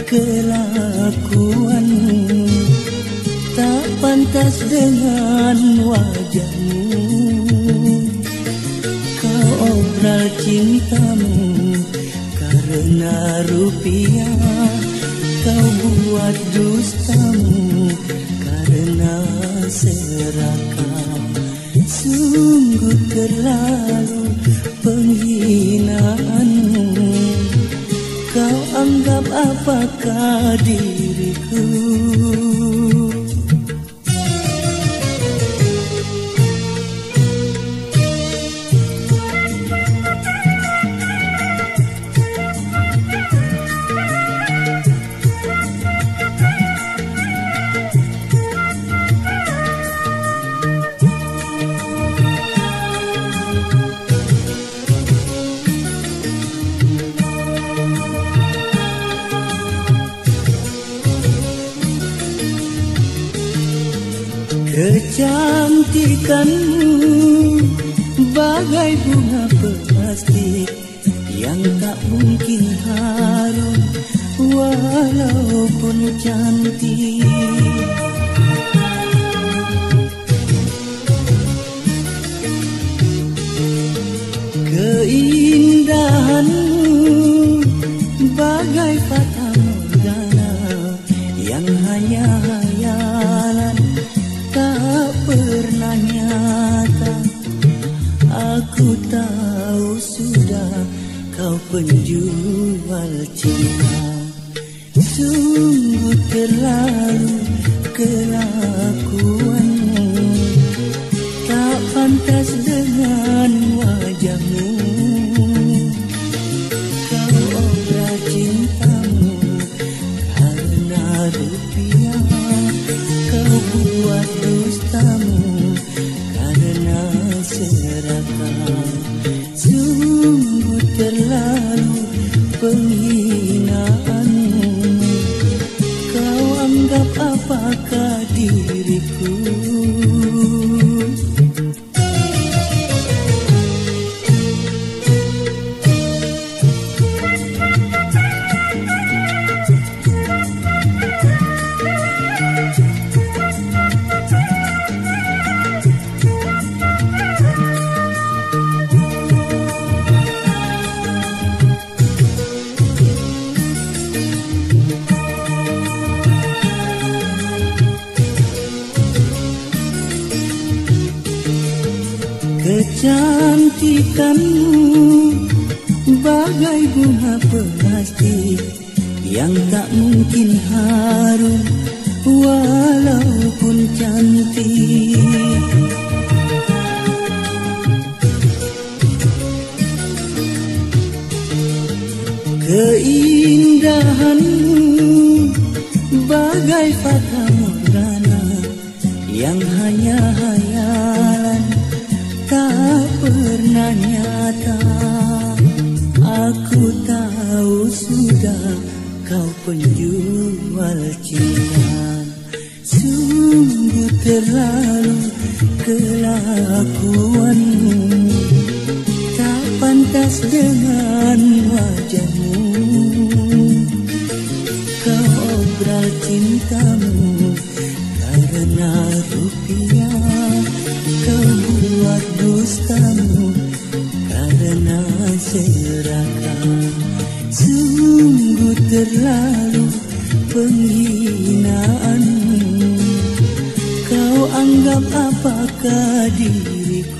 kelakuanmu tak pantas dengan wajahmu. Kau obral cintamu karena rupiah, kau buat dustamu karena serakah. Sungguh terlalu penghinaanmu. Kau anggap apakah diriku? Kecantikanmu bagai bunga plastik yang tak mungkin harum walaupun cantik. Keindahanmu bagai fata morgana yang hanya hayalan, tak pernah nyata. Aku tahu sudah kau penjual cinta. Sungguh terlalu kelakuanmu tak pantas dengan wajahmu. Kau obral cintamu karena rupiah, kau buat dustamu karena serakah. Sungguh terlalu penghinaanmu. Kau anggap apakah diriku? Kecantikanmu bagai bunga plastik yang tak mungkin harum walaupun cantik. Keindahanmu bagai fata morgana yang hanya hayalan, tak pernah nyata. Aku tahu sudah kau penjual cinta. Sungguh terlalu kelakuanmu tak pantas dengan wajahmu. Kau obral cintamu karena rupiah, kau buat dustamu karena serakah. Sungguh terlalu penghinaanmu. Kau anggap apakah diriku?